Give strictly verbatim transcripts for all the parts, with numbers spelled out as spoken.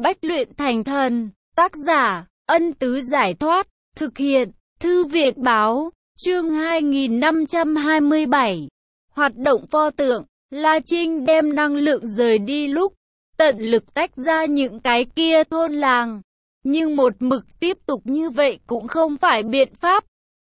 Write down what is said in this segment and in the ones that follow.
Bách luyện thành thần. Tác giả, Ân Tứ Giải Thoát. Thực hiện, Thư viện Báo. Chương hai nghìn năm trăm hai mươi bảy. Hoạt động pho tượng. La Trinh đem năng lượng rời đi lúc tận lực tách ra những cái kia thôn làng. Nhưng một mực tiếp tục như vậy cũng không phải biện pháp.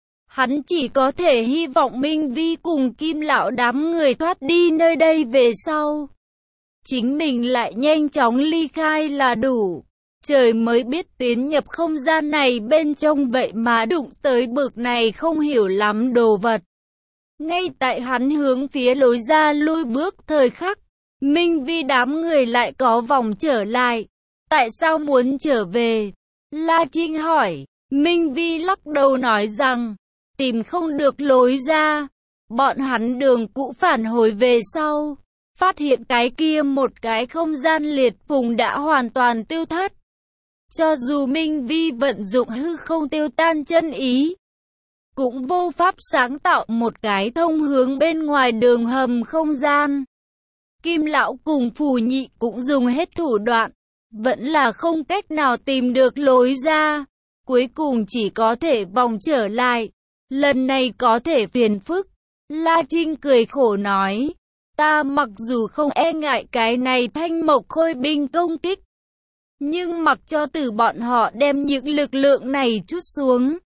Hắn chỉ có thể hy vọng Minh Vi cùng Kim Lão đám người thoát đi nơi đây về sau. Chính mình lại nhanh chóng ly khai là đủ. Trời mới biết tiến nhập không gian này bên trong vậy mà đụng tới bực này không hiểu lắm đồ vật. Ngay tại hắn hướng phía lối ra lui bước thời khắc, Minh Vi đám người lại có vòng trở lại. Tại sao muốn trở về? La Trinh hỏi. Minh Vi lắc đầu nói rằng, tìm không được lối ra. Bọn hắn đường cũ phản hồi về sau, phát hiện cái kia một cái không gian liệt phùng đã hoàn toàn tiêu thất. Cho dù Minh Vi vận dụng hư không tiêu tan chân ý, cũng vô pháp sáng tạo một cái thông hướng bên ngoài đường hầm không gian. Kim Lão cùng Phù Nhị cũng dùng hết thủ đoạn, vẫn là không cách nào tìm được lối ra. Cuối cùng chỉ có thể vòng trở lại. Lần này có thể phiền phức. La Trinh cười khổ nói, ta mặc dù không e ngại cái này thanh mộc khôi binh công kích, nhưng mặc cho từ bọn họ đem những lực lượng này trút xuống,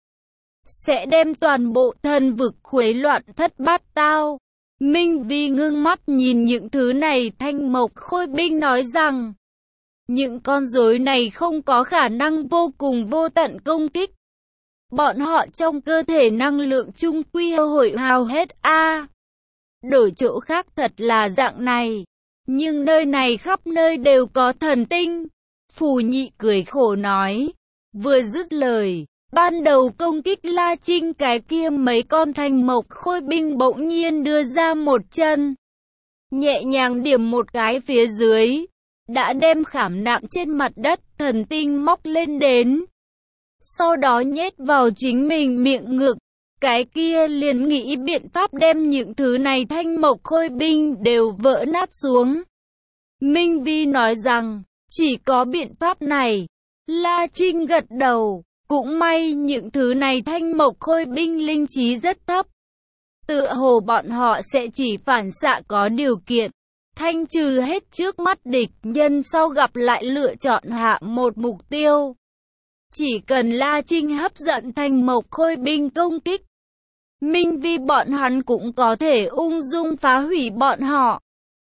sẽ đem toàn bộ thần vực khuấy loạn thất bát tao. Minh Vi ngưng mắt nhìn những thứ này, thanh mộc khôi binh nói rằng, những con rối này không có khả năng vô cùng vô tận công kích. Bọn họ trong cơ thể năng lượng chung quy hội hao hết a. À, đổi chỗ khác thật là dạng này, nhưng nơi này khắp nơi đều có thần tinh. Phù Nhị cười khổ nói. Vừa dứt lời, ban đầu công kích La Trinh cái kia mấy con thanh mộc khôi binh bỗng nhiên đưa ra một chân, nhẹ nhàng điểm một cái phía dưới, đã đem khảm nạm trên mặt đất thần tinh móc lên đến. Sau đó nhét vào chính mình miệng ngực. Cái kia liền nghĩ biện pháp đem những thứ này thanh mộc khôi binh đều vỡ nát xuống. Minh Vi nói rằng, chỉ có biện pháp này. La Trinh gật đầu. Cũng may những thứ này thanh mộc khôi binh linh trí rất thấp. Tựa hồ bọn họ sẽ chỉ phản xạ có điều kiện, thanh trừ hết trước mắt địch nhân, sau gặp lại lựa chọn hạ một mục tiêu. Chỉ cần La Trinh hấp dẫn thanh mộc khôi binh công kích, Minh Vi bọn hắn cũng có thể ung dung phá hủy bọn họ.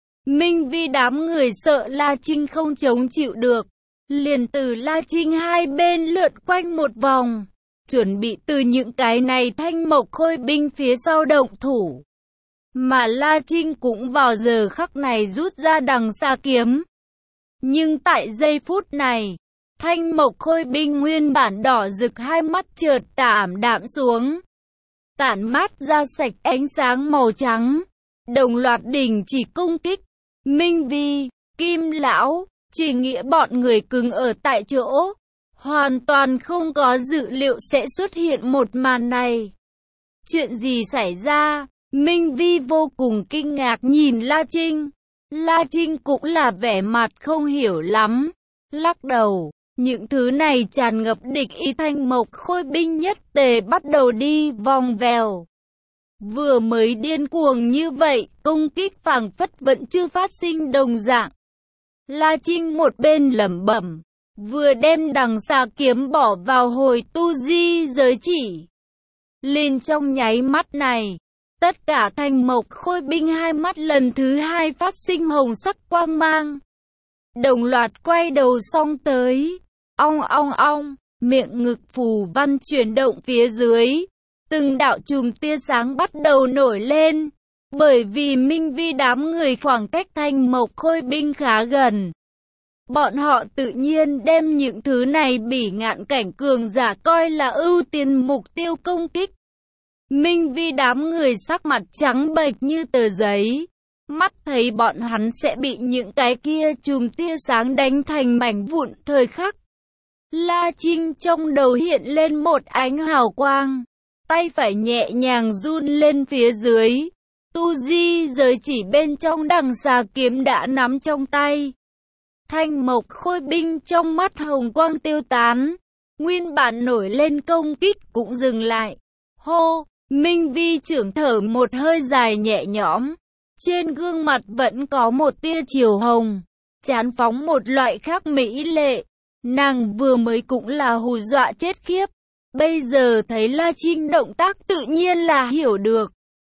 Minh Vi đám người sợ La Trinh không chống chịu được, liền từ La Trinh hai bên lượn quanh một vòng, chuẩn bị từ những cái này thanh mộc khôi binh phía sau động thủ. Mà La Trinh cũng vào giờ khắc này rút ra đằng xa kiếm. Nhưng tại giây phút này, thanh mộc khôi binh nguyên bản đỏ rực hai mắt chợt ảm đạm xuống, tản mát ra sạch ánh sáng màu trắng, đồng loạt đình chỉ công kích. Minh Vi, Kim Lão, chỉ nghĩa bọn người cứng ở tại chỗ, hoàn toàn không có dự liệu sẽ xuất hiện một màn này. Chuyện gì xảy ra? Minh Vi vô cùng kinh ngạc nhìn La Trinh. La Trinh cũng là vẻ mặt không hiểu lắm, lắc đầu. Những thứ này tràn ngập địch ý, thanh mộc khôi binh nhất tề bắt đầu đi vòng vèo. Vừa mới điên cuồng như vậy, công kích phảng phất vẫn chưa phát sinh đồng dạng. La Trinh một bên lẩm bẩm, vừa đem đằng xà kiếm bỏ vào hồi tu di giới chỉ. Liền trong nháy mắt này, tất cả thanh mộc khôi binh hai mắt lần thứ hai phát sinh hồng sắc quang mang, đồng loạt quay đầu xông tới. Ong ong ong, miệng ngực phù văn chuyển động phía dưới, từng đạo chùm tia sáng bắt đầu nổi lên. Bởi vì Minh Vi đám người khoảng cách thanh mộc khôi binh khá gần, bọn họ tự nhiên đem những thứ này bỉ ngạn cảnh cường giả coi là ưu tiên mục tiêu công kích. Minh Vi đám người sắc mặt trắng bệch như tờ giấy, mắt thấy bọn hắn sẽ bị những cái kia chùm tia sáng đánh thành mảnh vụn thời khắc. La Trinh trong đầu hiện lên một ánh hào quang, tay phải nhẹ nhàng run lên phía dưới, tu di giới chỉ bên trong đằng xà kiếm đã nắm trong tay. Thanh mộc khôi binh trong mắt hồng quang tiêu tán. Nguyên bản nổi lên công kích cũng dừng lại. Hô, Minh Vi trưởng thở một hơi dài nhẹ nhõm. Trên gương mặt vẫn có một tia chiều hồng. Chán phóng một loại khác mỹ lệ. Nàng vừa mới cũng là hù dọa chết khiếp. Bây giờ thấy La Trinh động tác tự nhiên là hiểu được.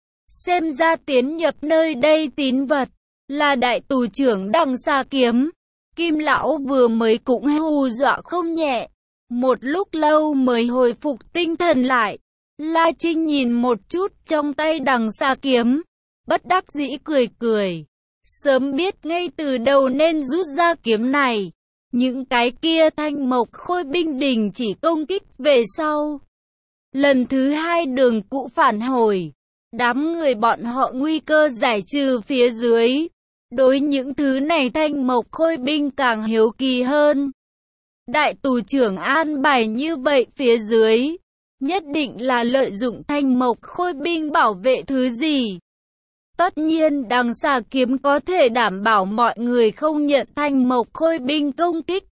Xem ra tiến nhập nơi đây tín vật là đại tù trưởng Đằng Xà Kiếm. Kim lão vừa mới cũng hù dọa không nhẹ. Một lúc lâu mới hồi phục tinh thần lại. La Trinh nhìn một chút trong tay Đằng Xà Kiếm. Bất đắc dĩ cười cười. Sớm biết ngay từ đầu nên rút ra kiếm này. Những cái kia thanh mộc khôi binh đình chỉ công kích về sau. Lần thứ hai đường cũ phản hồi. Đám người bọn họ nguy cơ giải trừ phía dưới. Đối những thứ này thanh mộc khôi binh càng hiếu kỳ hơn. Đại tù trưởng an bài như vậy phía dưới. Nhất định là lợi dụng thanh mộc khôi binh bảo vệ thứ gì. Tất nhiên Đằng Xà Kiếm có thể đảm bảo mọi người không nhận thanh mộc khôi binh công kích.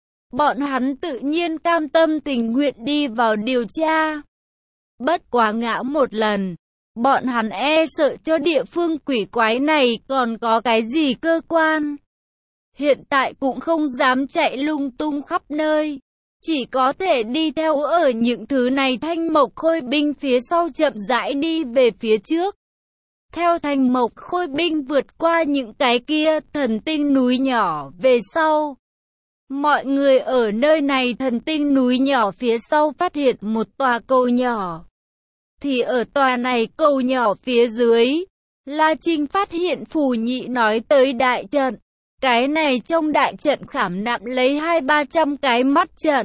Bọn hắn tự nhiên cam tâm tình nguyện đi vào điều tra. Bất quá ngã một lần, bọn hắn e sợ cho địa phương quỷ quái này còn có cái gì cơ quan. Hiện tại cũng không dám chạy lung tung khắp nơi. Chỉ có thể đi theo ở những thứ này thanh mộc khôi binh phía sau chậm rãi đi về phía trước. Theo thanh mộc khôi binh vượt qua những cái kia thần tinh núi nhỏ về sau. Mọi người ở nơi này thần tinh núi nhỏ phía sau phát hiện một tòa cầu nhỏ. Thì ở tòa này cầu nhỏ phía dưới, La Trinh phát hiện Phù Nhị nói tới đại trận. Cái này trong đại trận khảm nạm lấy hai ba trăm cái mắt trận.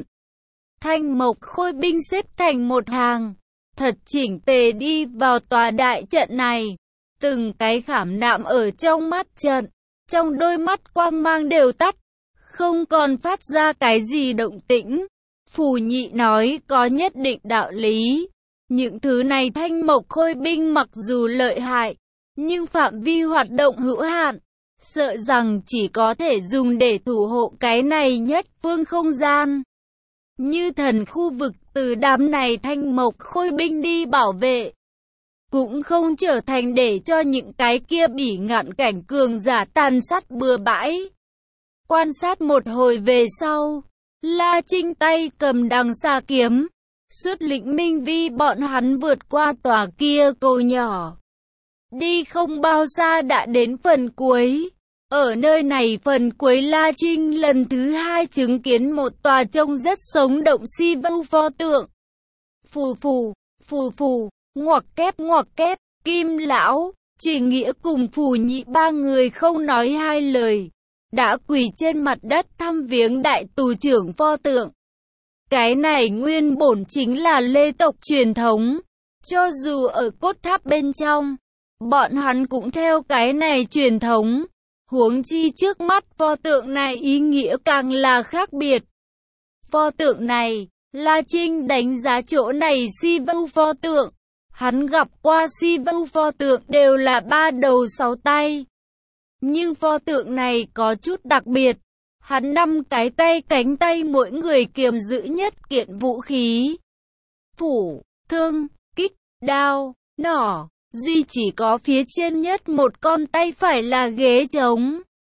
Thanh mộc khôi binh xếp thành một hàng, thật chỉnh tề đi vào tòa đại trận này. Từng cái khảm nạm ở trong mắt trận, trong đôi mắt quang mang đều tắt, không còn phát ra cái gì động tĩnh. Phù Nhị nói có nhất định đạo lý. Những thứ này thanh mộc khôi binh mặc dù lợi hại, nhưng phạm vi hoạt động hữu hạn, sợ rằng chỉ có thể dùng để thủ hộ cái này nhất phương không gian. Như thần khu vực từ đám này thanh mộc khôi binh đi bảo vệ, cũng không trở thành để cho những cái kia bỉ ngạn cảnh cường giả tàn sát bừa bãi. Quan sát một hồi về sau, La Trinh tay cầm Đằng Xà Kiếm, xuất lĩnh Minh Vi bọn hắn vượt qua tòa kia cầu nhỏ. Đi không bao xa đã đến phần cuối. Ở nơi này phần cuối La Trinh lần thứ hai chứng kiến một tòa trông rất sống động si vu pho tượng. Phù phù, phù phù, ngoặc kép ngoặc kép, Kim lão, Chỉ Nghĩa cùng Phù Nhị ba người không nói hai lời, đã quỳ trên mặt đất thăm viếng đại tù trưởng pho tượng. Cái này nguyên bổn chính là lê tộc truyền thống, cho dù ở cốt tháp bên trong, bọn hắn cũng theo cái này truyền thống. Huống chi trước mắt pho tượng này ý nghĩa càng là khác biệt. Pho tượng này, La Trinh đánh giá chỗ này si vu pho tượng. Hắn gặp qua si vu pho tượng đều là ba đầu sáu tay. Nhưng pho tượng này có chút đặc biệt. Hắn năm cái tay cánh tay mỗi người kiềm giữ nhất kiện vũ khí. Phủ, thương, kích, đao, nỏ. Duy chỉ có phía trên nhất một con tay phải là ghế trống.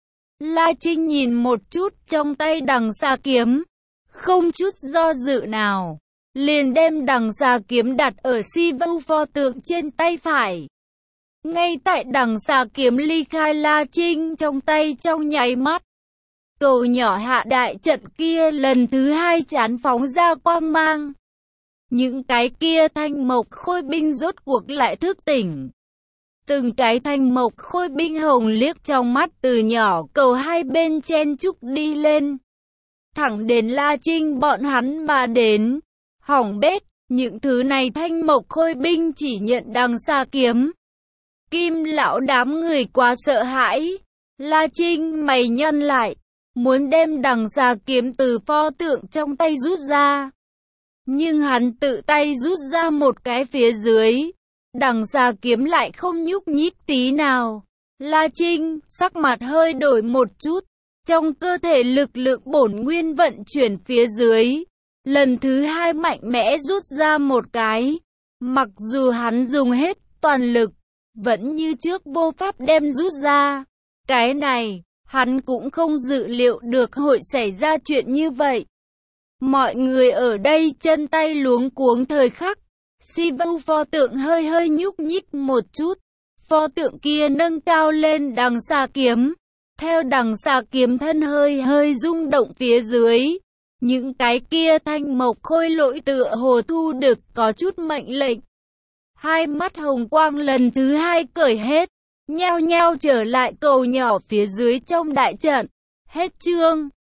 La Trinh nhìn một chút trong tay Đằng Xà Kiếm, không chút do dự nào, liền đem Đằng Xà Kiếm đặt ở si vu pho tượng trên tay phải. Ngay tại Đằng Xà Kiếm ly khai La Trinh trong tay trong nháy mắt, cầu nhỏ hạ đại trận kia lần thứ hai chán phóng ra quang mang. Những cái kia thanh mộc khôi binh rốt cuộc lại thức tỉnh. Từng cái thanh mộc khôi binh hồng liếc trong mắt từ nhỏ cầu hai bên chen chúc đi lên. Thẳng đến La Trinh bọn hắn mà đến. Hỏng bét, những thứ này thanh mộc khôi binh chỉ nhận Đằng Xà Kiếm. Kim lão đám người quá sợ hãi. La Trinh mày nhăn lại, muốn đem Đằng Xà Kiếm từ pho tượng trong tay rút ra. Nhưng hắn tự tay rút ra một cái phía dưới. Đằng Xà Kiếm lại không nhúc nhích tí nào. La Trinh, sắc mặt hơi đổi một chút. Trong cơ thể lực lượng bổn nguyên vận chuyển phía dưới, lần thứ hai mạnh mẽ rút ra một cái. Mặc dù hắn dùng hết toàn lực, vẫn như trước vô pháp đem rút ra. Cái này, hắn cũng không dự liệu được hội xảy ra chuyện như vậy. Mọi người ở đây chân tay luống cuống thời khắc. Sivu pho tượng hơi hơi nhúc nhích một chút. Pho tượng kia nâng cao lên đằng xà kiếm. Theo đằng xà kiếm thân hơi hơi rung động phía dưới. Những cái kia thanh mộc khôi lỗi tựa hồ thu được có chút mệnh lệnh. Hai mắt hồng quang lần thứ hai cởi hết. Nhao nhao trở lại cầu nhỏ phía dưới trong đại trận. Hết chương.